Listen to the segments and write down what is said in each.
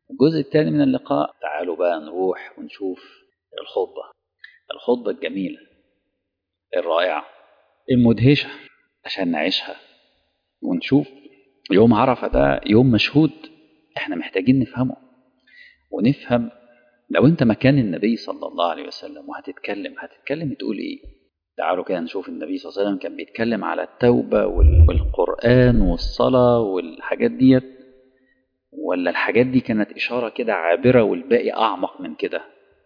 الجزء الثاني من اللقاء تعالوا بقى نروح ونشوف الخطبة الجميلة الرائعة المدهشة عشان نعيشها ونشوف يوم عرفة ده يوم مشهود احنا محتاجين نفهمه ونفهم. لو انت مكان النبي صلى الله عليه وسلم وهتتكلم تقول ايه؟ تعالوا كده نشوف النبي صلى الله عليه وسلم كان بيتكلم على التوبة والقرآن والصلاة والحاجات ديت، ولا الحاجات دي كانت إشارة كده عابرة والباقي أعمق من كده؟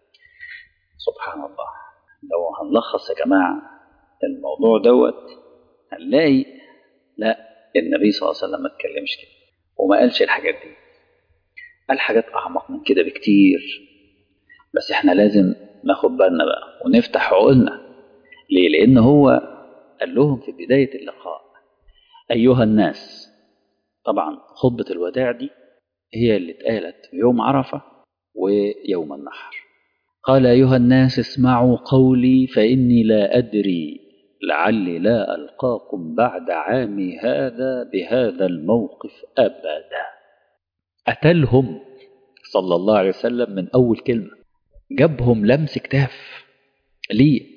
سبحان الله. لو هنلخص يا جماعة الموضوع دوت هنلاقي لا، النبي صلى الله عليه وسلم ما اتكلمش كده وما قالش الحاجات دي، قال حاجات أعمق من كده بكتير. بس احنا لازم ناخد بالنا بقى ونفتح عقولنا. ليه؟ لأن هو قال لهم في بداية اللقاء أيها الناس. طبعا خطبة الوداع دي هي اللي اتقالت في يوم عرفة ويوم النحر. قال أيها الناس اسمعوا قولي فإني لا أدري لعلي لا ألقاكم بعد عامي هذا بهذا الموقف أبدا. أتلهم صلى الله عليه وسلم من أول كلمة، جابهم لمس كتاف. ليه؟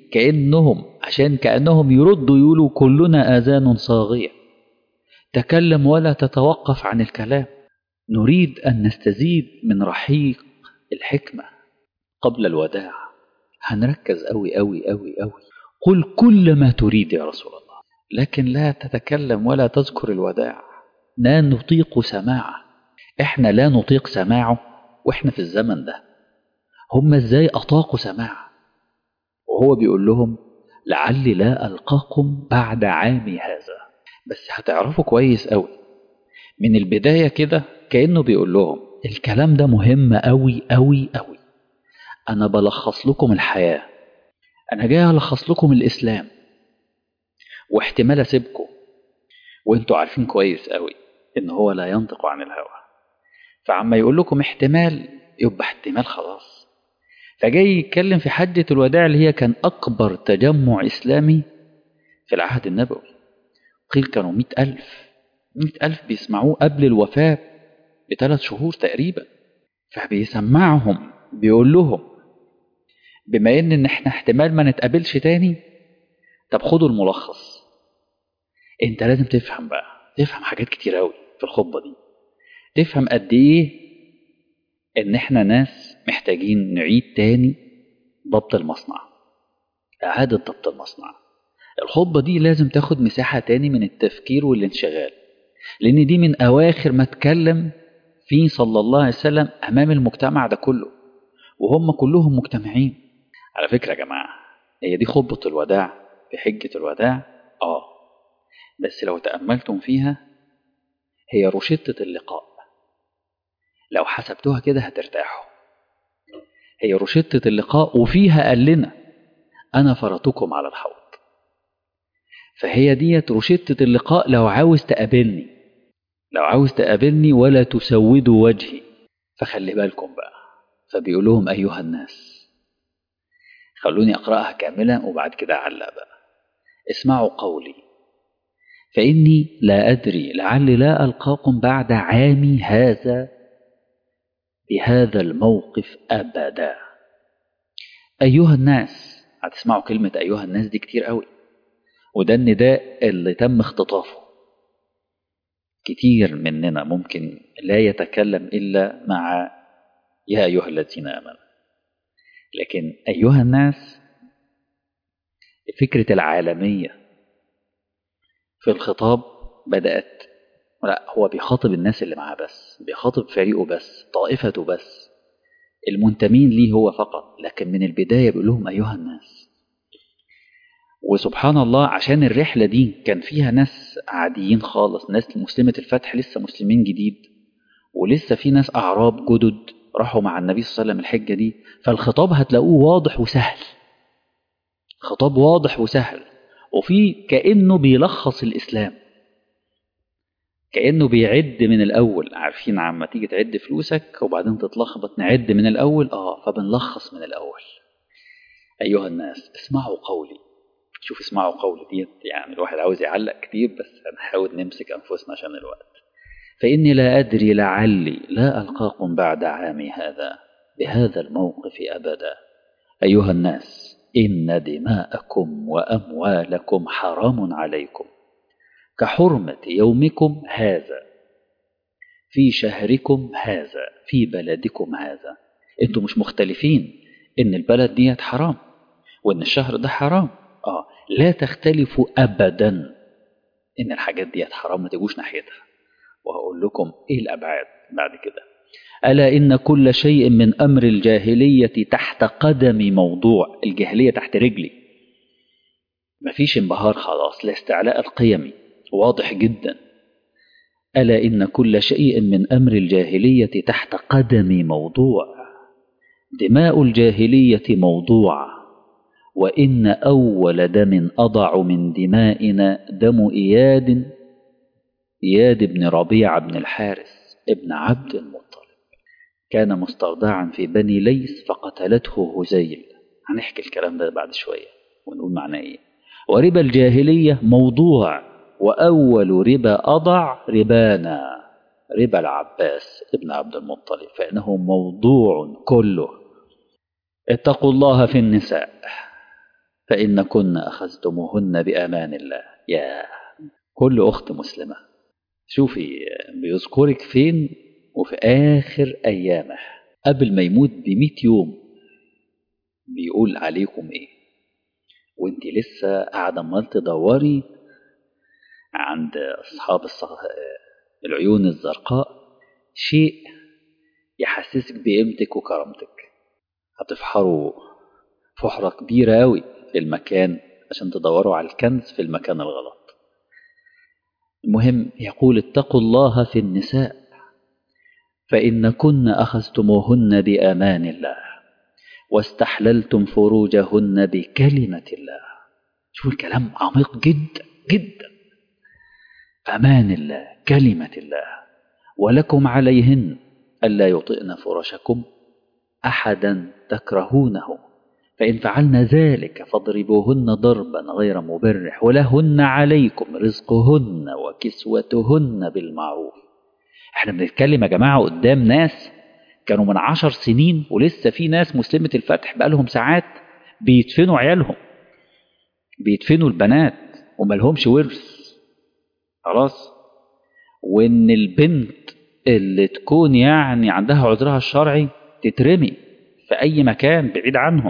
كأنهم يردوا يقولوا كلنا آذان صاغية، تكلم ولا تتوقف عن الكلام، نريد أن نستزيد من رحيق الحكمة قبل الوداع. هنركز أوي أوي أوي أوي. قل كل ما تريد يا رسول الله، لكن لا تتكلم ولا تذكر الوداع. لا نطيق سماعه. احنا لا نطيق سماعه واحنا في الزمن ده. هم ازاي أطاقوا سماعه وهو بيقول لهم لعلي لا ألقاكم بعد عامي هذا؟ بس هتعرفوا كويس أوي من البداية كده كأنه بيقول لهم الكلام ده مهم أوي أوي أوي. أنا بلخص لكم الحياة، أنا جاي ألخص لكم الإسلام، واحتمال أسيبكم وانتوا عارفين كويس أوي إن هو لا ينطق عن الهوى. فعما يقول لكم احتمال يبقى احتمال خلاص. فجاي يتكلم في حجة الوداع اللي هي كان أكبر تجمع إسلامي في العهد النبوي. قيل كانوا 100,000 بيسمعوه قبل الوفاة ب3 شهور تقريبا. فبيسمعهم بيقول لهم بما إن احنا احتمال ما نتقابلش تاني، طب خدوا الملخص. انت لازم تفهم بقى، تفهم حاجات كتير قوي في الخطبة دي. تفهم قد ايه ان احنا ناس محتاجين نعيد تاني ضبط المصنع، اعادة ضبط المصنع. الخطبة دي لازم تاخد مساحة تاني من التفكير والانشغال، لان دي من اواخر ما اتكلم فيه صلى الله عليه وسلم امام المجتمع ده كله، وهم كلهم مجتمعين. على فكرة يا جماعة، هي دي خطبة الوداع في حجة الوداع. بس لو تأملتم فيها هي روشتة اللقاء. لو حسبتوها كده هترتاحوا. هي روشتة اللقاء وفيها قال لنا أنا فرطكم على الحوض. فهي ديت روشتة اللقاء. لو عاوز تقابلني ولا تسودوا وجهي، فخلي بالكم بقى. فبيقول لهم أيها الناس. خلوني أقرأها كاملا وبعد كده أعلق بقى. اسمعوا قولي فإني لا أدري لعلي لا ألقاكم بعد عامي هذا بهذا الموقف أبدا. أيها الناس. هتسمعوا كلمة أيها الناس دي كتير قوي، وده النداء اللي تم اختطافه. كتير مننا ممكن لا يتكلم إلا مع يا أيها الذين آمنوا، لكن أيها الناس فكرة العالمية في الخطاب بدأت. لا، هو بيخاطب الناس اللي معاه بس، بيخاطب فريقه بس، طائفته بس، المنتمين ليه هو فقط. لكن من البداية بيقول لهم أيها الناس. وسبحان الله عشان الرحلة دي كان فيها ناس عاديين خالص، ناس مسلمة الفتح لسه مسلمين جديد، ولسه في ناس أعراب جدد راحوا مع النبي صلى الله عليه وسلم الحجة دي. فالخطاب هتلاقوه واضح وسهل، خطاب واضح وسهل، وفي كأنه بيلخص الإسلام، كأنه بيعد من الأول. عارفين عما تيجي تعد فلوسك وبعدين تتلخبط، نعد من الأول. فبنلخص من الأول. أيها الناس اسمعوا قولي. شوف اسمعوا قولي ديت، يعني الواحد عاوز يعلق كتير بس هنحاول نمسك أنفسنا عشان الوقت. فإني لا أدري لعلي لا ألقاكم بعد عامي هذا بهذا الموقف أبدا. أيها الناس، إن دماءكم وأموالكم حرام عليكم كحرمة يومكم هذا في شهركم هذا في بلدكم هذا. انتوا مش مختلفين ان البلد دي حرام وان الشهر ده حرام، لا تختلفوا ابدا ان الحاجات دي حرام، ما تجوش ناحيتها. وهقول لكم ايه الابعاد بعد كده. الا ان كل شيء من امر الجاهلية تحت قدمي موضوع. الجاهلية تحت رجلي، مفيش انبهار خلاص، الاستعلاء القيمي واضح جدا. ألا إن كل شيء من أمر الجاهلية تحت قدمي موضوع، دماء الجاهلية موضوع، وإن أول دم أضع من دمائنا دم إياد بن ربيعة بن الحارث ابن عبد المطلب. كان مسترضعا في بني ليث فقتلته هزيل. هنحكي الكلام ده بعد شوية ونقول معناه إيه. وربا الجاهلية موضوع، وأول ربا أضع ربانا ربا العباس ابن عبد المطلب، فإنه موضوع كله. اتقوا الله في النساء فإن كن أخذتموهن بأمان الله. يا كل أخت مسلمة، شوفي بيذكرك فين وفي آخر أيامه قبل ما يموت ب100 يوم بيقول عليكم إيه، وانت لسه قاعدة عمال تدوري عند أصحاب العيون الزرقاء شيء يحسسك بقيمتك وكرامتك. هتفحروا فحرة كبيرة أوي في المكان عشان تدوروا على الكنز في المكان الغلط. المهم يقول اتقوا الله في النساء فإن كن أخذتموهن بأمان الله واستحللتم فروجهن بكلمة الله. شوف الكلام عميق جدا جدا. أمان الله كلمة الله. ولكم عليهن ألا يطئن فرشكم أحدا تكرهونه، فإن فعلن ذلك فاضربوهن ضربا غير مبرح، ولهن عليكم رزقهن وكسوتهن بالمعروف. احنا بنتكلم يا جماعة قدام ناس كانوا من 10 سنين ولسه في ناس مسلمة الفتح بقالهم ساعات بيدفنوا عيالهم، بيدفنوا البنات وملهمش ورث خلاص. وان البنت اللي تكون يعني عندها عذرها الشرعي تترمي في اي مكان بعيد عنهم.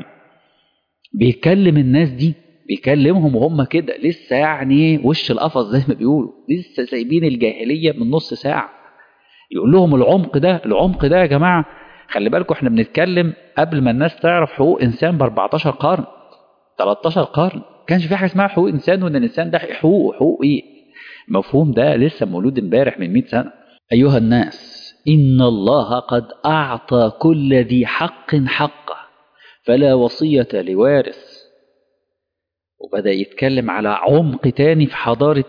بيكلم الناس دي، بيكلمهم وهم كده لسه يعني وش القفص زي ما بيقولوا، لسه سايبين الجاهلية من نص ساعة. يقول لهم العمق ده يا جماعة خلي بالكم احنا بنتكلم قبل ما الناس تعرف حقوق انسان ب14 قرن 13 قرن. كانش في حاجة اسمها حقوق انسان وان الانسان ده حقوق ايه. المفهوم ده لسه مولود امبارح من 100 سنة. أيها الناس، إن الله قد أعطى كل ذي حق حقه فلا وصية لوارث. وبدأ يتكلم على عمق تاني في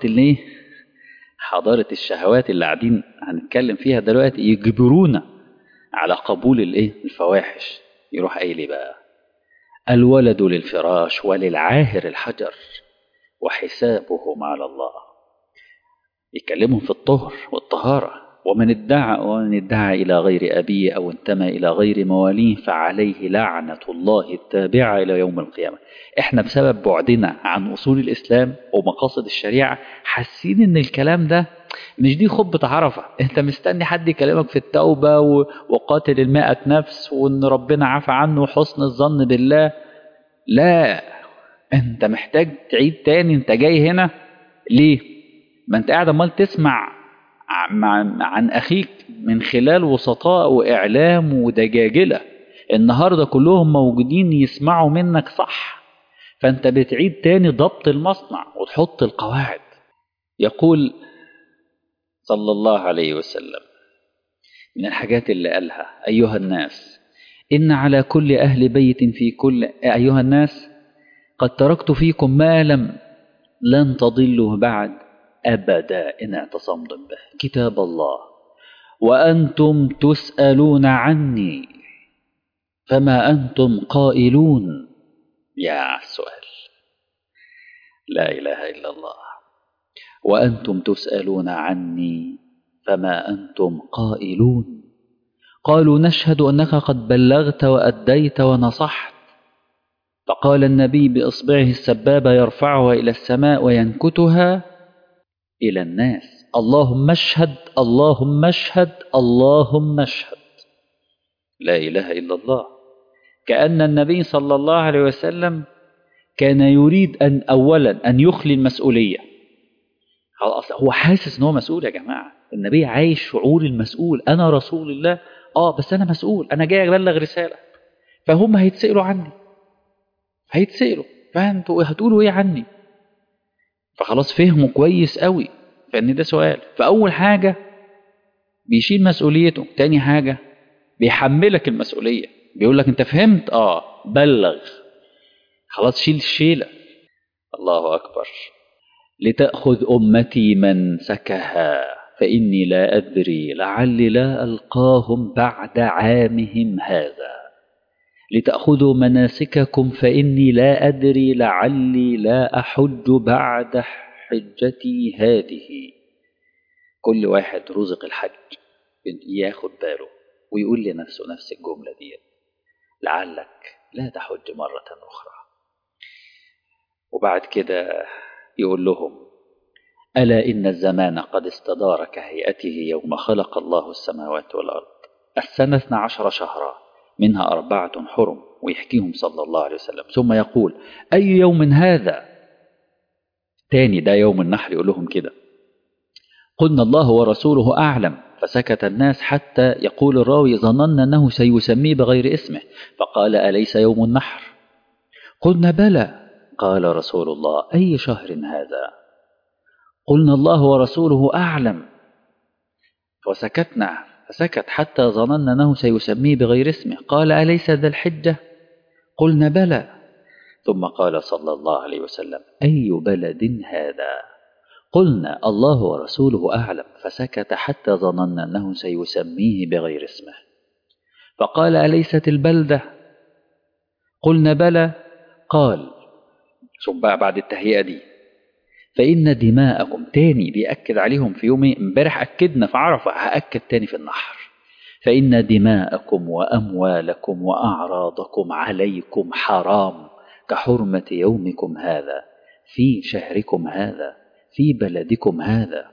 حضارة الشهوات اللي قاعدين هنتكلم فيها دلوقتي، يجبرونا على قبول الفواحش. يروح قايل لي بقى الولد للفراش وللعاهر الحجر وحسابهم على الله. يكلمهم في الطهر والطهارة. ومن ادعى إلى غير أبيه أو انتمى إلى غير مواليه فعليه لعنة الله التابعة إلى يوم القيامة. احنا بسبب بعدنا عن أصول الإسلام ومقاصد الشريعة حاسين إن الكلام ده مش دي خطبة عرفة. انت مستني حد يكلمك في التوبة وقاتل 100 نفس وإن ربنا عفى عنه وحسن الظن بالله. لا، انت محتاج تعيد تاني انت جاي هنا ليه. ما انت قاعد عمال تسمع عن أخيك من خلال وسطاء وإعلام ودجاجلة النهاردة كلهم موجودين يسمعوا منك صح. فأنت بتعيد تاني ضبط المصنع وتحط القواعد. يقول صلى الله عليه وسلم من الحاجات اللي قالها أيها الناس إن على كل أهل بيت في كل أيها الناس قد تركت فيكم ما لن تضلوا بعد أبدا إن اعتصمتم به كتاب الله وأنتم تسألون عني فما أنتم قائلون. يا سؤال، لا إله إلا الله. وأنتم تسألون عني فما أنتم قائلون؟ قالوا نشهد أنك قد بلغت وأديت ونصحت. فقال النبي بإصبعه السبابة يرفعها إلى السماء وينكتها إلى الناس: اللهم اشهد، اللهم اشهد، اللهم اشهد. لا إله إلا الله. كأن النبي صلى الله عليه وسلم كان يريد أن أولا أن يخلي المسؤولية. هو حاسس أنه مسؤول يا جماعة. النبي عايش شعور المسؤول. أنا رسول الله، بس أنا مسؤول، أنا جاي أبلغ رسالة، فهم هيتسألوا عني، هيتسألوا، فأنتوا هتقولوا إيه عني؟ فخلاص فهموا كويس قوي فإن ده سؤال. فأول حاجة بيشيل مسؤوليته. تاني حاجة بيحملك المسؤولية، بيقول لك أنت فهمت؟ بلغ، خلاص شيل الشيلة. الله أكبر. لتأخذ أمتي منسكها فإني لا أدري لعلي لا ألقاهم بعد عامهم هذا. لتأخذوا مناسككم فإني لا أدري لعلي لا أحج بعد حجتي هذه. كل واحد رزق الحج ياخد باله ويقول لنفسه نفس الجملة دي: لعلك لا تحج مرة أخرى. وبعد كده يقول لهم: ألا إن الزمان قد استدار كهيئته يوم خلق الله السماوات والأرض. السنة 12 شهرا منها 4 حرم. ويحكيهم صلى الله عليه وسلم. ثم يقول: أي يوم هذا؟ تاني ده يوم النحر. يقول لهم كده. قلنا: الله ورسوله أعلم. فسكت الناس حتى يقول الراوي: ظننا أنه سيسميه بغير اسمه، فقال: أليس يوم النحر؟ قلنا: بلى. قال رسول الله: أي شهر هذا؟ قلنا: الله ورسوله أعلم. فسكتنا، فسكت حتى ظننا أنه سيسميه بغير اسمه. قال: أليس ذا الحجة؟ قلنا: بلى. ثم قال صلى الله عليه وسلم: أي بلد هذا؟ قلنا: الله ورسوله أعلم. فسكت حتى ظننا أنه سيسميه بغير اسمه. فقال: أليست البلدة؟ قلنا: بلى. قال ثم بعد التهيئة دي: فإن دماءكم. تاني بيأكد عليهم في يوم امبارح أكدنا في عرفة، هأكد تاني في النحر: فإن دماءكم وأموالكم وأعراضكم عليكم حرام كحرمة يومكم هذا في شهركم هذا في بلدكم هذا،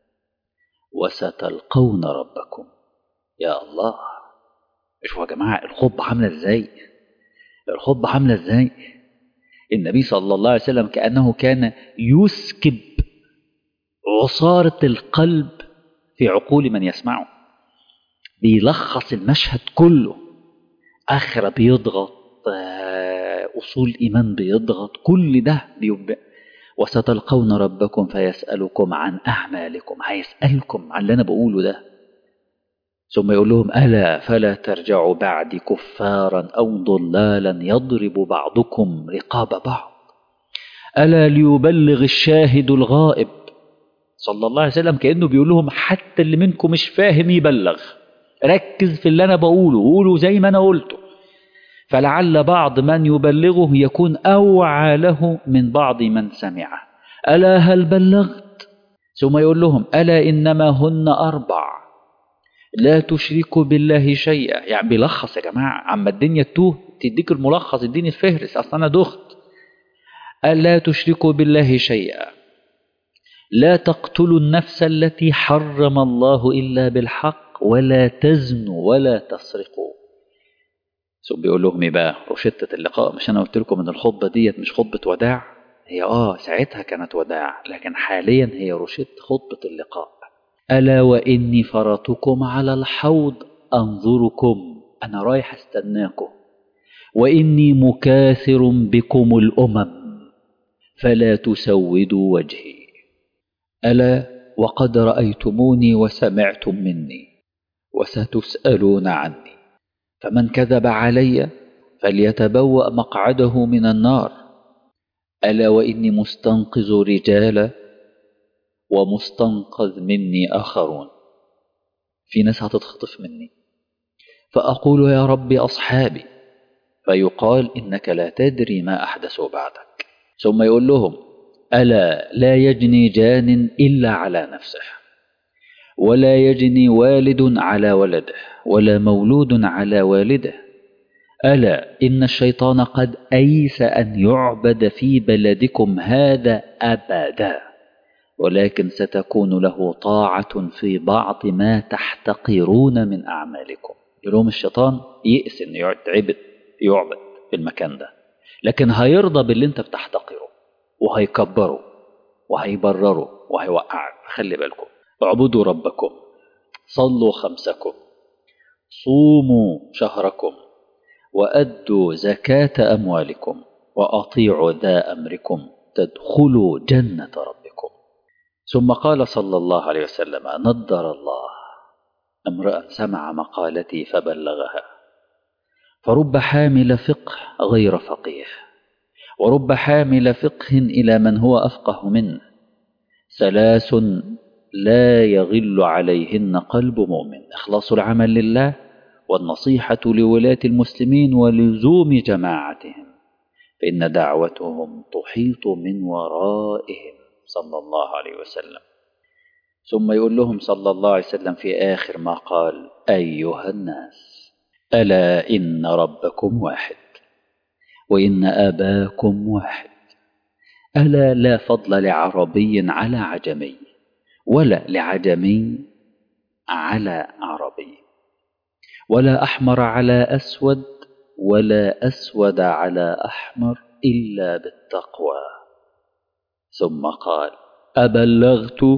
وستلقون ربكم. يا الله، شوفوا يا جماعة الخطبة عاملة ازاي، الخطبة عاملة ازاي. النبي صلى الله عليه وسلم كأنه كان يسكب عصارة القلب في عقول من يسمعه. بيلخص المشهد كله. آخرة بيضغط، أصول إيمان بيضغط، كل ده بيبقى. وستلقون ربكم فيسألكم عن أعمالكم. هيسألكم عن اللي أنا بقوله ده. ثم يقول لهم: ألا فلا ترجعوا بعد كفارا أو ضلالا يضرب بعضكم رقاب بعض. ألا ليبلغ الشاهد الغائب. صلى الله عليه وسلم كأنه بيقول لهم: حتى اللي منكم مش فاهم يبلغ، ركز في اللي أنا بقوله، قولوا زي ما أنا قلته، فلعل بعض من يبلغه يكون أوعى له من بعض من سمعه. ألا هل بلغت؟ ثم يقول لهم: ألا إنما هن 4 لا تشركوا بالله شيئا. يعني بيلخص يا جماعة، عما الدنيا تتوه تديك الملخص، اديني الفهرس، أصلا أنا دخت. ألا تشركوا بالله شيئا، لا تقتلوا النفس التي حرم الله إلا بالحق، ولا تزنوا، ولا تسرقوا. ثم بيقول لهم: ايه بقى روشتة اللقاء؟ مش انا قلت لكم ان الخطبة ديت مش خطبة وداع؟ هي ساعتها كانت وداع، لكن حاليا هي روشتة خطبة اللقاء. ألا وإني فرطكم على الحوض أنظركم. أنا رايح استناكم. وإني مكاثر بكم الأمم فلا تسودوا وجهي. ألا وقد رأيتموني وسمعتم مني وستسألون عني. فمن كذب علي فليتبوأ مقعده من النار. ألا وإني مستنقذ رجالا ومستنقذ مني آخرون. في ناس هتتخطف مني، فأقول: يا ربي أصحابي، فيقال: إنك لا تدري ما أحدثوا بعدك. ثم يقول لهم: ألا لا يجني جان إلا على نفسه، ولا يجني والد على ولده ولا مولود على والده. ألا إن الشيطان قد أيس أن يعبد في بلدكم هذا أبدا، ولكن ستكون له طاعة في بعض ما تحتقرون من أعمالكم. يقولون الشيطان يئس أن يعبد في المكان ده، لكن هيرضى باللي انت بتحتقره وهيكبره وهيبرره وهيوقعك. خلي بالكم، اعبدوا ربكم، صلوا خمسكم، صوموا شهركم، وأدوا زكاة أموالكم، وأطيعوا ذا أمركم تدخلوا جنة ربكم. ثم قال صلى الله عليه وسلم: نضر الله امرأ سمع مقالتي فبلغها، فرب حامل فقه غير فقيه، ورب حامل فقه إلى من هو أفقه منه، ثلاث لا يغل عليهن قلب مؤمن: إخلاص العمل لله، والنصيحة لولاة المسلمين، ولزوم جماعتهم، فإن دعوتهم تحيط من ورائهم صلى الله عليه وسلم. ثم يقول لهم صلى الله عليه وسلم في آخر ما قال: أيها الناس، ألا إن ربكم واحد، وإن أباكم واحد، ألا لا فضل لعربي على عجمي، ولا لعجمي على عربي، ولا أحمر على أسود، ولا أسود على أحمر، إلا بالتقوى. ثم قال: أبلغت؟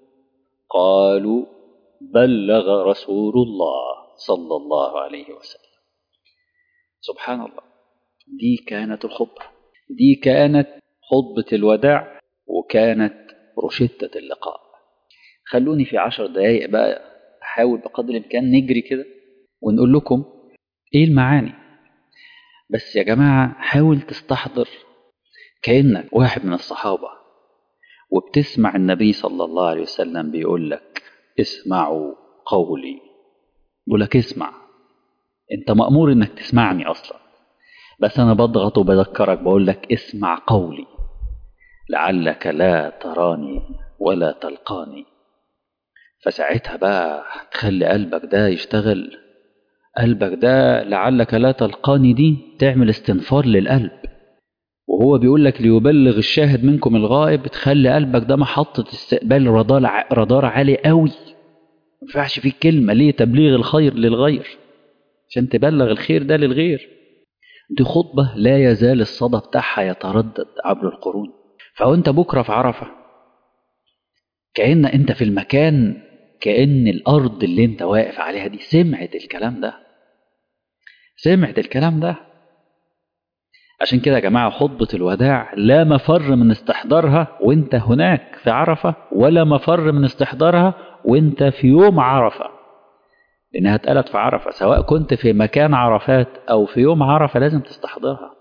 قالوا: بلغ رسول الله صلى الله عليه وسلم. سبحان الله. دي كانت الخطبة، دي كانت خطبة الوداع، وكانت روشتة اللقاء. خلوني في 10 دقايق بقى أحاول بقدر الإمكان نجري كده ونقول لكم إيه المعاني. بس يا جماعة حاول تستحضر كأنك واحد من الصحابة وبتسمع النبي صلى الله عليه وسلم بيقول لك: اسمعوا قولي. بيقول لك اسمع، انت مأمور انك تسمعني اصلا، بس انا بضغط وبذكرك بقول لك اسمع قولي، لعلك لا تراني ولا تلقاني. فساعتها بقى تخلي قلبك ده يشتغل. قلبك ده لعلك لا تلقاني دي تعمل استنفار للقلب، وهو بيقول لك ليبلغ الشاهد منكم الغائب. تخلي قلبك ده محطة استقبال رادار عالي قوي. ما ينفعش فيه كلمة ليه تبليغ الخير للغير، عشان تبلغ الخير ده للغير. دي خطبة لا يزال الصدى بتاعها يتردد عبر القرون. فوانت بكرة في عرفة كأن انت في المكان، كأن الأرض اللي انت واقف عليها دي سمعت الكلام ده، سمعت الكلام ده. عشان كده يا جماعة خطبة الوداع لا مفر من استحضارها وانت هناك في عرفة، ولا مفر من استحضارها وانت في يوم عرفة، لأنها اتقالت في عرفة. سواء كنت في مكان عرفات أو في يوم عرفة لازم تستحضرها.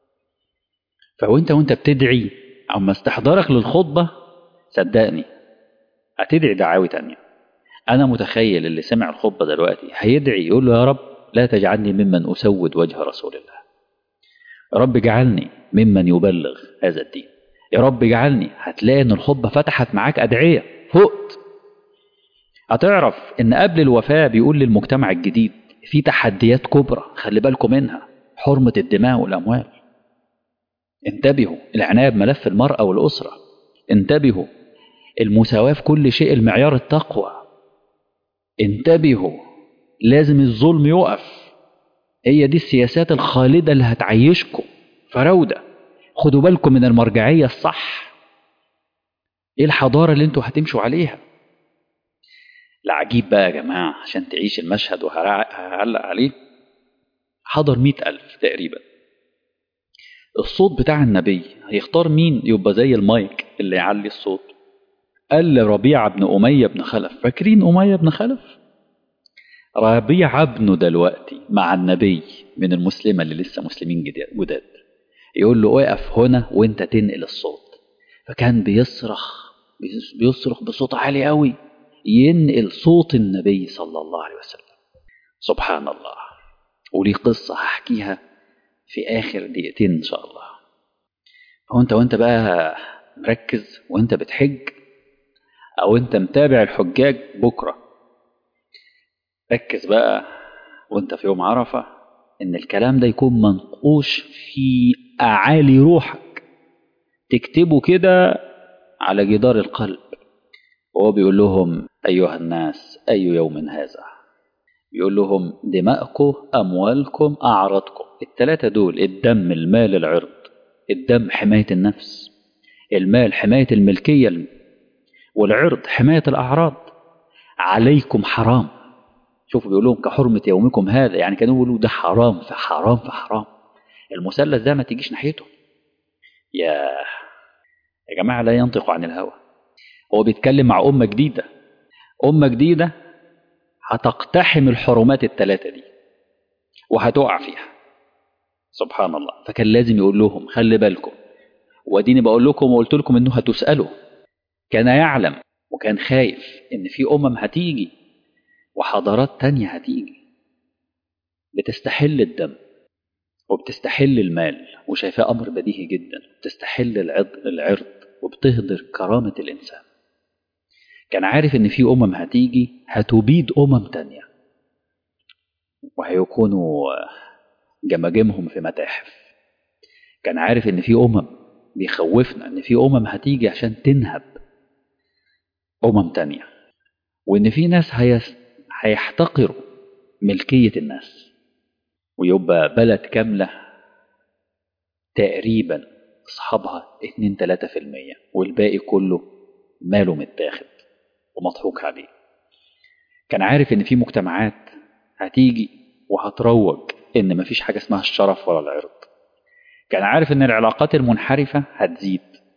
وانت بتدعي أو ما استحضارك للخطبة، صدقني هتدعي دعاوي تانية. أنا متخيل اللي سمع الخطبة دلوقتي هيدعي يقول له: يا رب لا تجعلني ممن أسود وجه رسول الله، يا رب اجعلني ممن يبلغ هذا الدين، يا رب اجعلني. هتلاقي ان الخطبة فتحت معاك أدعية فقت. هتعرف ان قبل الوفاة بيقول للمجتمع الجديد في تحديات كبرى خلي بالكم منها: حرمة الدماء والأموال، انتبهوا، العناية بملف المرأة والأسرة، انتبهوا، المساواة في كل شيء، المعيار التقوى، انتبهوا، لازم الظلم يقف. هي دي السياسات الخالدة اللي هتعيشكم فراودة. خدوا بالكم من المرجعية الصح، ايه الحضارة اللي انتوا هتمشوا عليها. العجيب بقى يا جماعة عشان تعيش المشهد وهعلق عليه، حضر 100,000 تقريبا. الصوت بتاع النبي هيختار مين يبقى زي المايك اللي يعلي الصوت؟ قال لربيعة بن أمية بن خلف. فاكرين أمية بن خلف؟ ربيعة ابنه دلوقتي مع النبي من المسلمة اللي لسه مسلمين جداد، يقول له اقف هنا وانت تنقل الصوت. فكان بيصرخ بصوت عالي قوي ينقل صوت النبي صلى الله عليه وسلم. سبحان الله. وليه قصة هحكيها في آخر دقيقتين إن شاء الله. وانت بقى مركز وانت بتحج، أو أنت متابع الحجاج بكرة. ركز بقى وأنت في يوم عرفة إن الكلام ده يكون منقوش في أعالي روحك، تكتبه كده على جدار القلب. وهو بيقول لهم أيها الناس أي يوم هذا، بيقول لهم دماءكم أموالكم أعراضكم، الثلاثة دول، الدم المال العرض. الدم حماية النفس، المال حماية الملكية، والعرض حماية الأعراض. عليكم حرام. شوفوا بيقول لهم كحرمة يومكم هذا، يعني كانوا يقولوا ده حرام في حرام في حرام. المثلث ده ما تجيش ناحيته. يا جماعة لا ينطق عن الهوى. هو بيتكلم مع أمة جديدة، أمة جديدة هتقتحم الحرمات الثلاثة دي وهتقع فيها، سبحان الله. فكان لازم يقول لهم خلي بالكم، واديني بقول لكم وقلت لكم انه هتسألوا. كان يعلم وكان خايف ان في هتيجي وحضارات تانية هتيجي بتستحل الدم وبتستحل المال، وشايفاه امر بديهي جدا، بتستحل العرض وبتهدر كرامة الانسان. كان عارف ان في هتيجي هتبيد تانية وهيكونوا جماجمهم في متاحف. كان عارف ان في بيخوفنا ان في هتيجي عشان تنهب تانية، وان في ناس هيحتقروا ملكية الناس، ويبقى بلد كاملة تقريبا اصحابها 2-3% والباقي كله ماله متاخد ومضحوك عليه. كان عارف ان في مجتمعات هتيجي وهتروج ان مفيش حاجة اسمها الشرف ولا العرض. كان عارف ان العلاقات المنحرفة هتزيد،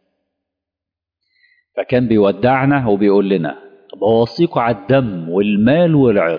فكان بيودعنا وبيقول لنا بوصيكوا على الدم والمال والعرض.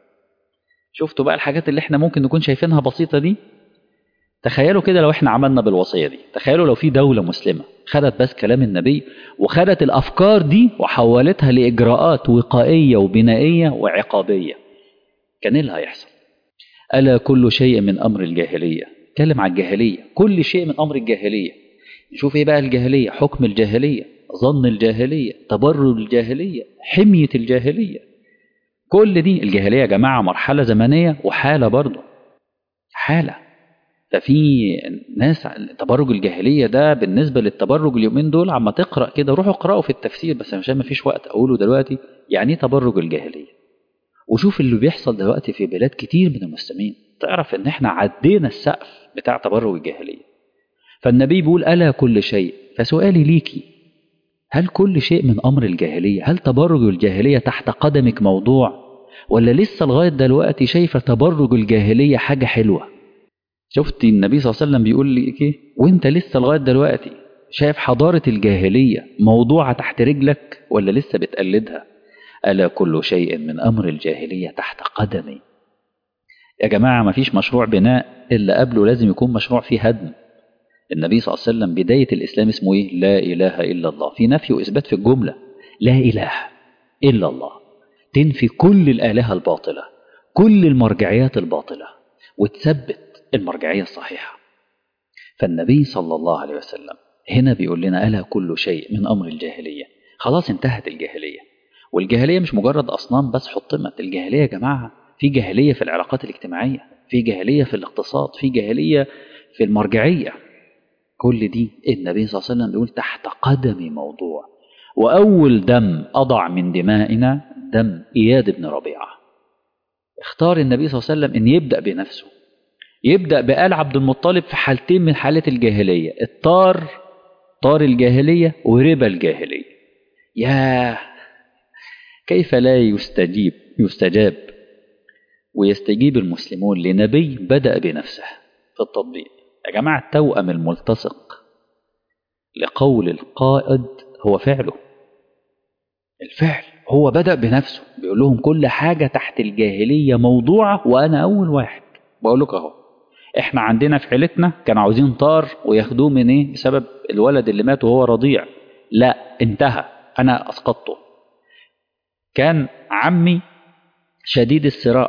شفتوا بقى الحاجات اللي احنا ممكن نكون شايفينها بسيطة دي؟ تخيلوا كده لو احنا عملنا بالوصية دي، تخيلوا لو في دولة مسلمة خدت بس كلام النبي وخدت الأفكار دي وحولتها لإجراءات وقائية وبنائية وعقابية، كان ايه اللي هيحصل؟ ألا كل شيء من أمر الجاهلية. اتكلم عن الجاهلية، كل شيء من أمر الجاهلية. نشوف ايه بقى الجاهلية، حكم الجاهلية، ظن الجاهلية، تبرر الجاهلية، حمية الجاهلية. كل دي الجاهلية يا جماعة مرحلة زمنية وحالة برضه، حالة. ففي ناس تبرج الجاهلية ده بالنسبة للتبرج اليومين دول، عما تقرأ كده روحوا اقرأوا في التفسير، بس عشان ما فيش وقت أقوله دلوقتي يعني ايه تبرج الجاهلية. وشوف اللي بيحصل دلوقتي في بلاد كتير من المسلمين، تعرف ان احنا عدينا السقف بتاع تبرج الجاهلية. فالنبي بيقول ألا كل شيء. فسؤالي ليكي، هل كل شيء من أمر الجاهلية؟ هل تبرج الجاهلية تحت قدمك موضوع، ولا لسه لغاية دلوقتي شايفة تبرج الجاهلية حاجة حلوة؟ شفتي النبي صلى الله عليه وسلم بيقول لي ايه، وانت لسه لغاية دلوقتي شايف حضارة الجاهلية موضوعة تحت رجلك ولا لسه بتقلدها؟ ألا كل شيء من أمر الجاهلية تحت قدمي. يا جماعة ما فيش مشروع بناء إلا قبله لازم يكون مشروع فيه هدم. النبي صلى الله عليه وسلم بداية الإسلام اسمه إيه؟ لا إله إلا الله، في نفي وإثبات في الجملة. لا إله إلا الله تنفي كل الآلهة الباطلة، كل المرجعيات الباطلة، وتثبت المرجعية الصحيحة. فالنبي صلى الله عليه وسلم هنا بيقول لنا ألا كل شيء من أمر الجاهلية. خلاص انتهت الجاهلية، والجاهلية مش مجرد أصنام بس حطمت. الجاهلية يا جماعة في جاهلية في العلاقات الاجتماعية، في جاهلية في الاقتصاد، في جاهلية في المرجعية. كل دي النبي صلى الله عليه وسلم بيقول تحت قدمي موضوع. وأول دم أضع من دمائنا دم إياد بن ربيعة. اختار النبي صلى الله عليه وسلم أن يبدأ بنفسه، يبدأ بآل عبد المطلب في حالتين من حالة الجاهلية، طار الجاهلية وربا الجاهلية. يا كيف لا يستجاب ويستجيب المسلمون لنبي بدأ بنفسه في التطبيق. يا جماعة التوأم الملتصق لقول القائد هو فعله. الفعل هو بدأ بنفسه، بيقول لهم كل حاجة تحت الجاهلية موضوعة وأنا أول واحد. بقول لك أهو، إحنا عندنا في عيلتنا كانوا عاوزين طار وياخدوه من إيه بسبب الولد اللي مات وهو رضيع. لا انتهى، أنا أسقطته. كان عمي شديد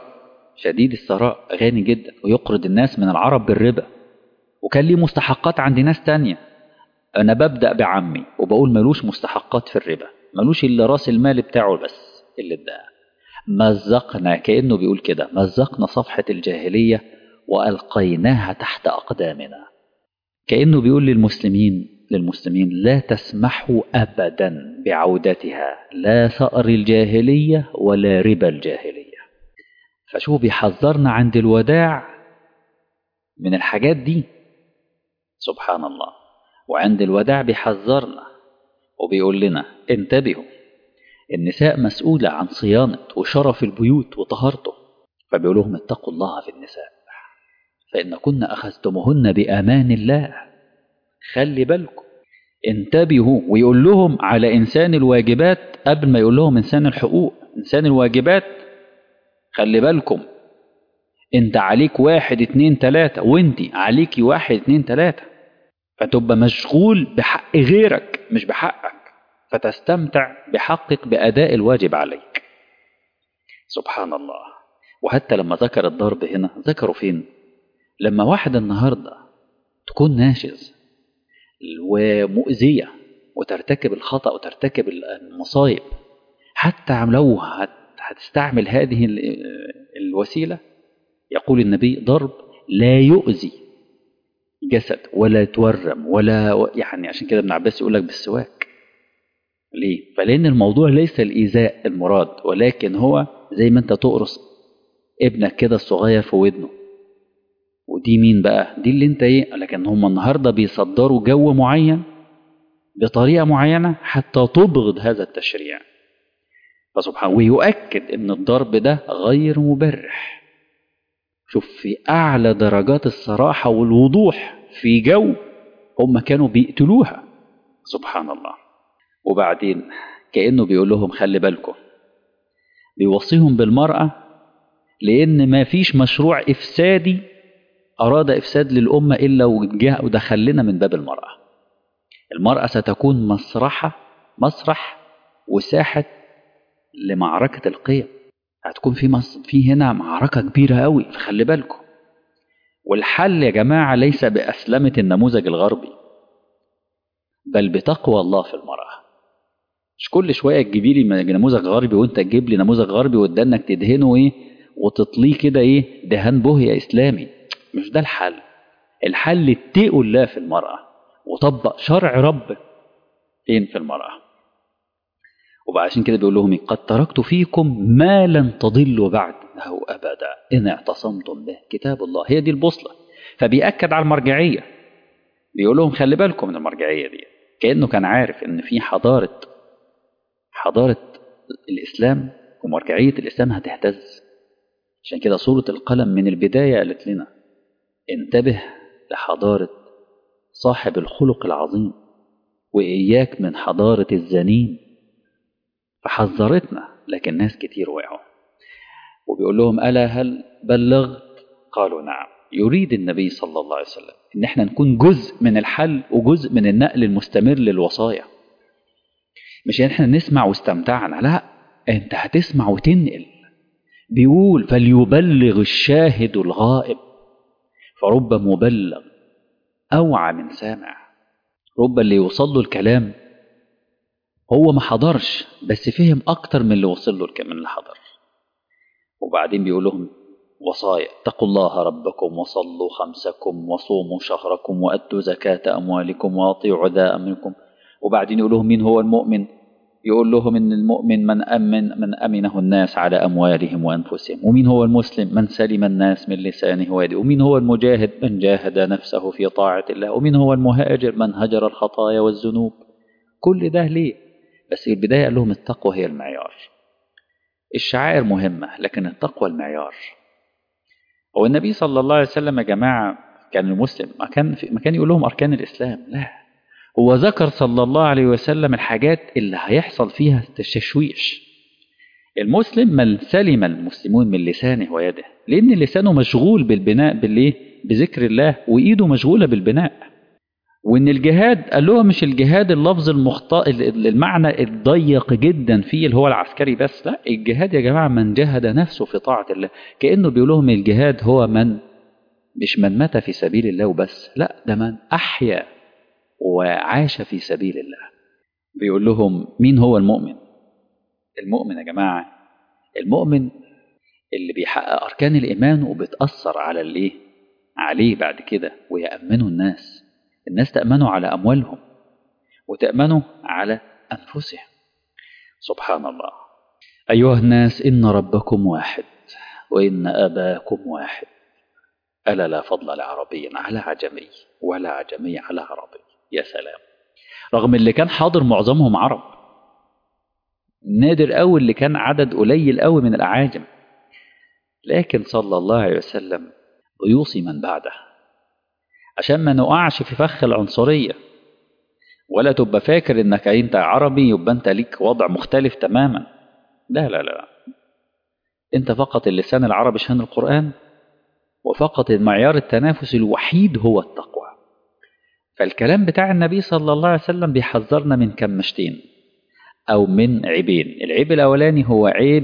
الثراء غني جدا ويقرض الناس من العرب بالربا، وكان ليه مستحقات عند ناس تانية. أنا ببدأ بعمي وبقول ملوش مستحقات في الربا، ملوش إلا راس المال بتاعه بس اللي اداها. مزقنا، كأنه بيقول كده، مزقنا صفحة الجاهلية وألقيناها تحت أقدامنا. كأنه بيقول للمسلمين لا تسمحوا أبدا بعودتها، لا ثأر الجاهلية ولا ربا الجاهلية. فشو بيحذرنا عند الوداع من الحاجات دي، سبحان الله. وعند الوداع بيحذرنا وبيقول لنا انتبهوا، النساء مسؤولة عن صيانة وشرف البيوت وطهارته. فبيقول لهم اتقوا الله في النساء فإن كنا أخذتموهن بأمان الله، خلي بالكم، انتبهوا. ويقول لهم على إنسان الواجبات قبل ما يقول لهم إنسان الحقوق. إنسان الواجبات خلي بالكم، انت عليك 1 2 3 وانت عليكي 1 2 3، فتبقى مشغول بحق غيرك مش بحقك، فتستمتع بحقك بأداء الواجب عليك. سبحان الله. وحتى لما ذكر الضرب هنا ذكروا فين؟ لما واحد النهاردة تكون ناشز ومؤذية وترتكب الخطأ وترتكب المصايب، حتى لو هتستعمل هذه الوسيلة، يقول النبي ضرب لا يؤذي جسد ولا يتورم ولا يعني. عشان كده ابن عباس يقول لك بالسواك. ليه؟ فلأن الموضوع ليس الإيذاء المراد، ولكن هو زي ما انت تقرص ابنك كده الصغير في ودنه. ودي مين بقى؟ دي اللي انت ايه. لكن هم النهاردة بيصدروا جو معين بطريقة معينة حتى تبغض هذا التشريع. فسبحان، ويؤكد ان الضرب ده غير مبرح. شوف في أعلى درجات الصراحة والوضوح في جو هم كانوا بيقتلوها. سبحان الله. وبعدين كأنه بيقول لهم خلي بالكم، بيوصيهم بالمرأة، لأن ما فيش مشروع إفسادي أراد إفساد للأمة إلا ودخل لنا من باب المرأة. المرأة ستكون مسرح وساحة لمعركة القيم. هتكون في هنا معركة كبيرة قوي، فخلي بالكم. والحل يا جماعة ليس بأسلمة النموذج الغربي، بل بتقوى الله في المرأة. مش كل شوية تجيبي لي نموذج غربي وانت تجيب لي نموذج غربي وادانك تدهنه ايه وتطليه كده ايه دهان بوهية اسلامي. مش ده الحل. الحل اتقوا الله في المرأة وطبق شرع رب فين في المرأة. وعشان كده بيقول لهم قد تركت فيكم ما لن تضلوا بعده أبدا إن اعتصمتم به كتاب الله. هي دي البوصلة. فبيأكد على المرجعية، بيقول لهم خلي بالكم من المرجعية دي. كأنه كان عارف إن في حضارة الإسلام ومرجعية الإسلام هتهتز. عشان كده سورة القلم من البداية قالت لنا انتبه لحضارة صاحب الخلق العظيم وإياك من حضارة الزنين. فحذرتنا، لكن ناس كتير وقعوا. وبيقول لهم ألا هل بلغت؟ قالوا نعم. يريد النبي صلى الله عليه وسلم إن احنا نكون جزء من الحل وجزء من النقل المستمر للوصايا. مش احنا نسمع واستمتعنا، لا، انت هتسمع وتنقل. بيقول فليبلغ الشاهد الغائب، فرب مبلغ أوعى من سامع. رب اللي يوصل له الكلام هو ما حضرش بس فهم أكتر من اللي وصل له من اللي حضر. وبعدين بيقول لهم وصايا اتقوا الله ربكم وصلوا خمسكم وصوموا شهركم وأدوا زكاة أموالكم وأطيعوا ذا أمركم. وبعدين يقول لهم مين هو المؤمن؟ يقول لهم إن المؤمن من أمنه الناس على أموالهم وأنفسهم. ومين هو المسلم؟ من سلم الناس من لسانه ويده. ومين هو المجاهد؟ من جاهد نفسه في طاعة الله. ومين هو المهاجر؟ من هجر الخطايا والذنوب. كل ده ليه؟ بس البداية قال لهم التقوى هي المعيار. الشعائر مهمة لكن التقوى المعيار. هو النبي صلى الله عليه وسلم يا جماعة كان المسلم ما كان يقول لهم أركان الإسلام، لا، هو ذكر صلى الله عليه وسلم الحاجات اللي هيحصل فيها تشويش. المسلم من سلم المسلمون من لسانه ويده، لأن لسانه مشغول بالبناء بذكر الله وإيده مشغولة بالبناء. وإن الجهاد قال له مش الجهاد اللفظ المعنى الضيق جدا فيه اللي هو العسكري بس، لا، الجهاد يا جماعة من جهد نفسه في طاعة الله. كأنه بيقول لهم الجهاد هو مش من مات في سبيل الله وبس، لا، ده من أحيا وعاش في سبيل الله. بيقول لهم مين هو المؤمن؟ المؤمن يا جماعة، المؤمن اللي بيحقق أركان الإيمان وبتأثر على اللي عليه بعد كده، ويأمنوا الناس تأمنوا على أموالهم وتأمنوا على أنفسهم. سبحان الله. أيها الناس، إن ربكم واحد وإن أباكم واحد، ألا لا فضل لعربي على عجمي ولا عجمي على عربي. يا سلام. رغم اللي كان حاضر معظمهم عرب، نادر قوي اللي كان عدد قليل قوي من الأعاجم، لكن صلى الله عليه وسلم يوصي من بعده عشان ما نقعش في فخ العنصرية، ولا تبقى فاكر انك انت عربي يبقى انت ليك وضع مختلف تماما. لا لا لا، انت فقط اللسان العربي عشان القرآن، وفقط المعيار التنافس الوحيد هو التقوى. فالكلام بتاع النبي صلى الله عليه وسلم بيحذرنا من كمشتين أو من عيبين. العيب الأولاني هو عيب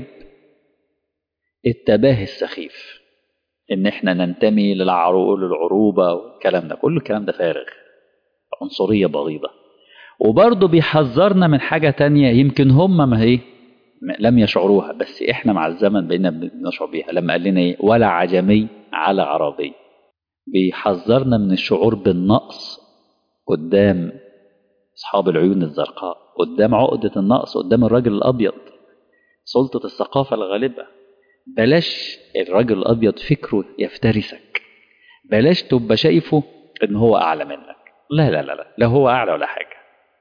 التباهي السخيف، إن إحنا ننتمي للعروبة والكلام ده كله، الكلام ده فارغ، عنصرية بغيضة. وبرضه بيحذرنا من حاجة تانية يمكن هم ما هي لم يشعروها، بس إحنا مع الزمن بقينا بنشعر بيها، لما قال لنا إيه؟ ولا عجمي على عربي. بيحذرنا من الشعور بالنقص قدام أصحاب العيون الزرقاء، قدام عقدة النقص، قدام الراجل الأبيض، سلطة الثقافة الغالبة. بلاش الراجل الأبيض فكره يفترسك، بلاش تبقى شايفه إن هو أعلى منك. لا لا لا لا، لا هو أعلى ولا حاجة.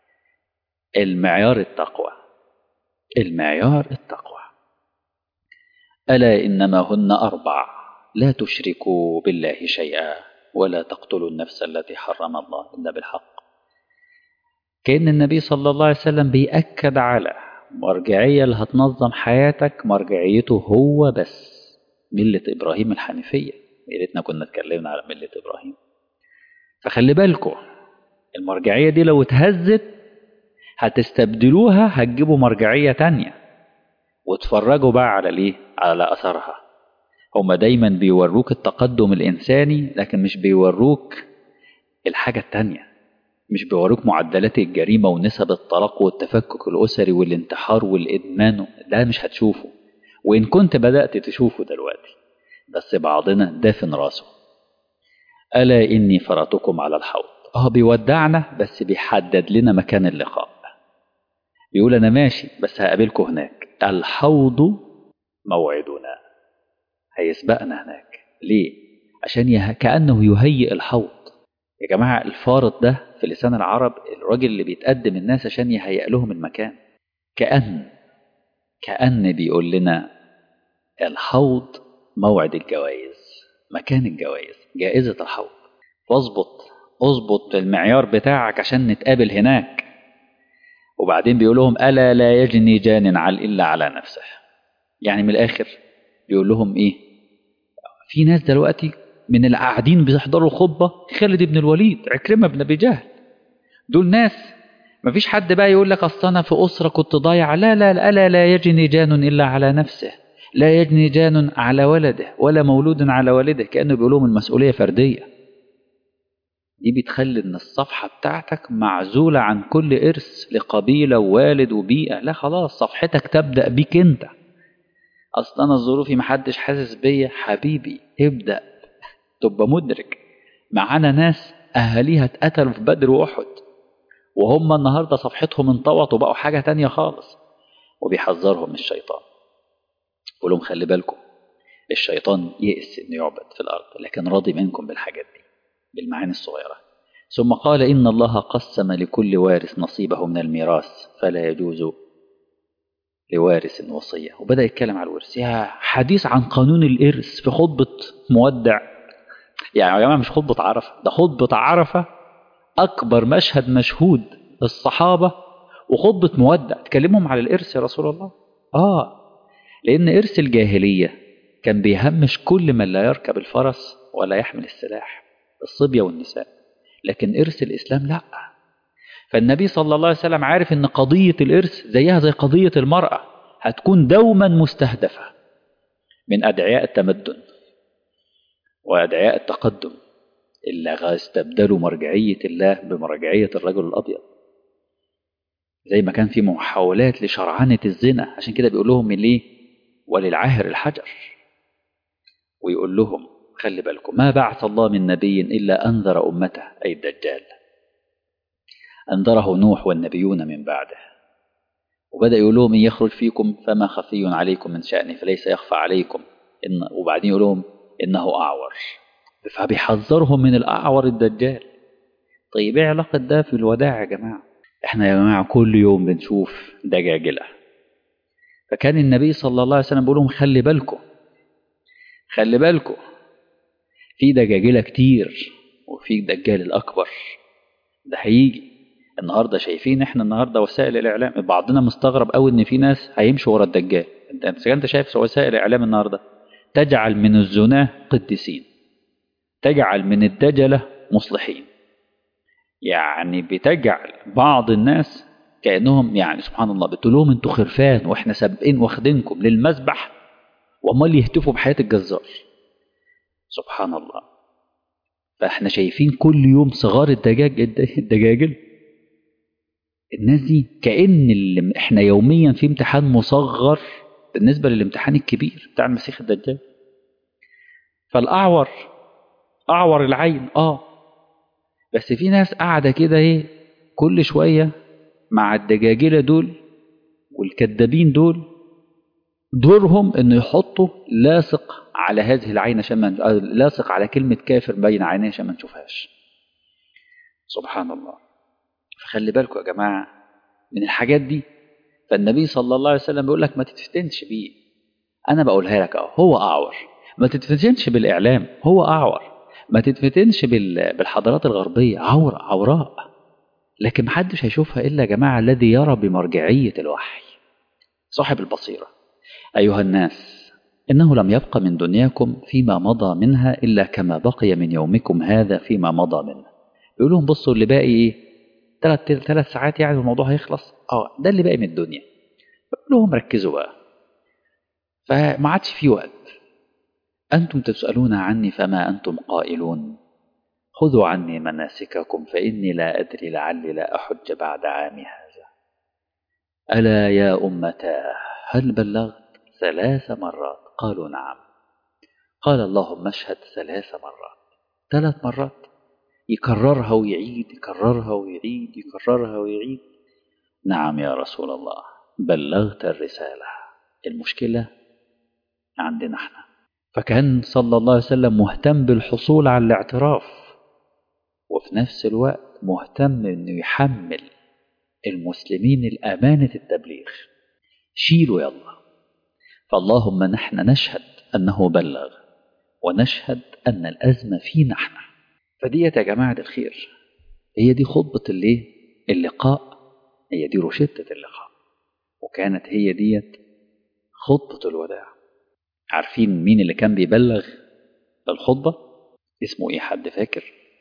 المعيار التقوى، المعيار التقوى. ألا إنما هن أربع: لا تشركوا بالله شيئا، ولا تقتلوا النفس التي حرم الله إلا بالحق. كأن النبي صلى الله عليه وسلم بيأكد على مرجعية اللي هتنظم حياتك مرجعيته هو بس، ملة إبراهيم الحنيفية. يا ريتنا كنا اتكلمنا على ملة إبراهيم. فخلي بالكم، المرجعية دي لو اتهزت هتستبدلوها، هتجيبوا مرجعية تانية وتفرجوا بقى على ليه، على أثرها. هما دايما بيوروك التقدم الإنساني، لكن مش بيوروك الحاجة التانية، مش بيوروك معدلات الجريمة ونسب الطلاق والتفكك الأسري والانتحار والإدمان. ده مش هتشوفه، وإن كنت بدأت تشوفه دلوقتي، بس بعضنا دافن راسه. ألا إني فرطكم على الحوض. بيودعنا بس بيحدد لنا مكان اللقاء. بيقول أنا ماشي بس هقابلكم هناك، الحوض موعدنا. هيسبقنا هناك. ليه؟ عشان كأنه يهيئ الحوض. يا جماعة الفارط ده في لسان العرب الراجل اللي بيتقدم الناس عشان يهيئ لهم المكان. كأن بيقول لنا الحوض موعد الجوائز، مكان الجوائز، جائزة الحوض. اظبط المعيار بتاعك عشان نتقابل هناك. وبعدين بيقول لهم ألا لا يجني جان إلا على نفسه. يعني من الآخر بيقول لهم إيه؟ في ناس دلوقتي من القاعدين بيحضروا الخطبة خالد بن الوليد، عكرمة بن أبي جهل، دول ناس مفيش حد بقى يقول لك أصل أنا في أسرة كنت ضايع. لا لا لا، ألا لا يجني جان إلا على نفسه، لا يجني جان على ولده ولا مولود على والده. كأنه بيقول لهم المسؤولية فردية. دي بتخلي إن الصفحة بتاعتك معزولة عن كل إرث لقبيلة ووالد وبيئة. لا خلاص، صفحتك تبدأ بيك أنت. أصل أنا ظروفي محدش حاسس بيا. حبيبي ابدأ تبقى مدرك. معانا ناس أهاليها اتقتلوا في بدر وأحد، وهم النهاردة صفحتهم انطوت وبقوا حاجة تانية خالص. وبيحذرهم الشيطان، يقول لهم خلي بالكم، الشيطان يئس إنه يعبد في الأرض، لكن راضي منكم بالحاجات دي، بالمعاني الصغيرة. ثم قال إن الله قسم لكل وارث نصيبه من الميراث، فلا يجوز لوارث وصية. وبدأ يتكلم على الورث، يا حديث عن قانون الإرث في خطبة مودع. يعني يا جماعة مش خطبة عرفة، ده خطبة عرفة أكبر مشهد مشهود الصحابة، وخطبة مودع تكلمهم على الإرث يا رسول الله. لأن إرث الجاهلية كان بيهمش كل من لا يركب الفرس ولا يحمل السلاح، الصبية والنساء. لكن إرث الإسلام لا. فالنبي صلى الله عليه وسلم عارف أن قضية الإرث زيها زي قضية المرأة، هتكون دوما مستهدفة من أدعياء التمدن وأدعياء التقدم اللي استبدلوا مرجعية الله بمرجعية الرجل الأبيض. زي ما كان في محاولات لشرعنة الزنا، عشان كده بيقول لهم ليه وللعاهر الحجر، ويقول لهم خلي بالكم ما بعث الله من نبي إلا أنذر أمته أي الدجال، أنذره نوح والنبيون من بعده، وبدأ يقول لهم إن يخرج فيكم فما خفي عليكم من شأنه فليس يخفى عليكم وبعدين يقول لهم إنه أعور، فبيحذرهم من الأعور الدجال. طيب ايه علاقة ده في الوداع يا جماعة؟ احنا يا جماعة كل يوم بنشوف دجاجلة، فكان النبي صلى الله عليه وسلم بيقول لهم خلي بالكم، خلي بالكم في دجاجلة كتير وفي الدجال الأكبر ده هيجي. النهاردة شايفين احنا النهاردة وسائل الإعلام، بعضنا مستغرب قوي ان في ناس هيمشوا ورا الدجال. انت شايف وسائل الإعلام النهاردة تجعل من الزناه قديسين، تجعل من الدجلة مصلحين، يعني بتجعل بعض الناس كأنهم يعني سبحان الله بتقول لهم انتوا خرفان واحنا سابقين واخدينكم للمذبح، وامال يهتفوا بحياة الجزار. سبحان الله. فاحنا شايفين كل يوم صغار الدجاجل. الناس دي كأن اللي احنا يوميا في امتحان مصغر بالنسبة للامتحان الكبير بتاع المسيح الدجال. فالأعور أعور العين بس في ناس قاعدة كده ايه كل شوية مع الدجاجلة دول والكذابين دول، دورهم انه يحطوا لاصق على هذه العين عشان لاصق على كلمة كافر بين عينيه عشان ما نشوفهاش. سبحان الله. فخلي بالكم يا جماعة من الحاجات دي. فالنبي صلى الله عليه وسلم بيقول لك ما تتفتنش بيه، انا بقولها لك هو اعور. ما تتفتنش بالاعلام، هو اعور. ما تتفتنش بالحضارات الغربية، عوراء، لكن محدش هيشوفها الا يا جماعة الذي يرى بمرجعية الوحي صاحب البصيرة. أيها الناس إنه لم يبق من دنياكم فيما مضى منها إلا كما بقي من يومكم هذا فيما مضى منه. بيقول لهم بصوا اللي باقي إيه 3 ساعات يعني الموضوع هيخلص، ده اللي باقي من الدنيا. بيقول لهم ركزوا بقى، فما عادش في وقت. أنتم تسألون عني فما أنتم قائلون، خذوا عني مناسككم فإني لا أدري لعلي لا أحج بعد عامي هذا. ألا يا أمتاه هل بلغت 3 مرات؟ قالوا نعم. قال اللهم اشهد 3 مرات. 3 مرات يكررها ويعيد، يكررها ويعيد، يكررها ويعيد. نعم يا رسول الله بلغت الرسالة، المشكلة عندنا احنا. فكان صلى الله عليه وسلم مهتم بالحصول على الاعتراف، وفي نفس الوقت مهتم انه يحمل المسلمين الأمانة التبليغ. شيلوا يلا. فاللهم نحن نشهد أنه بلغ، ونشهد أن الأزمة فينا احنا. فديت يا جماعة الخير هي دي خطبة اللقاء، هي دي روشتة اللقاء، وكانت هي ديت خطبة الوداع. عارفين مين اللي كان بيبلغ الخطبة؟ اسمه ايه حد فاكر؟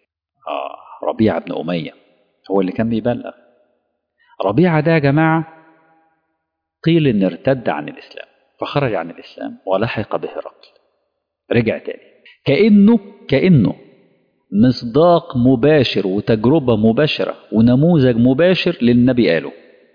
ربيعة بن أمية هو اللي كان بيبلغ. ربيعة ده يا جماعة قيل ان ارتد عن الإسلام، فخرج عن الإسلام ولحق بهرقل، رجع تاني كأنه مصداق مباشر وتجربة مباشرة ونموذج مباشر للنبي قاله،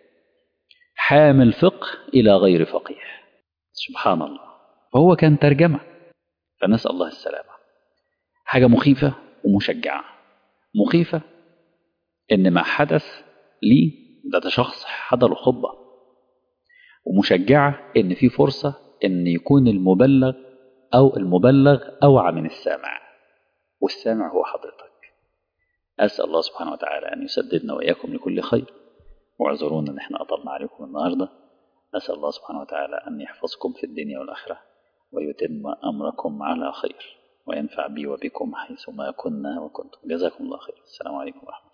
حامل فقه إلى غير فقيه. سبحان الله. فهو كان ترجمة. فنسأل الله السلامة. حاجة مخيفة ومشجعة. مخيفة إن ما حدث لي ده شخص حضر الخطبة، ومشجعة إن في فرصة إن يكون المبلغ أوعى من السامع، والسامع هو حضرتك. أسأل الله سبحانه وتعالى أن يسددنا وإياكم لكل خير، واعذرونا أن احنا أطلنا عليكم النهاردة. أسأل الله سبحانه وتعالى أن يحفظكم في الدنيا والآخرة، ويتم أمركم على خير، وينفع بي وبكم حيثما كنا وكنتم. جزاكم الله خير. السلام عليكم ورحمة الله.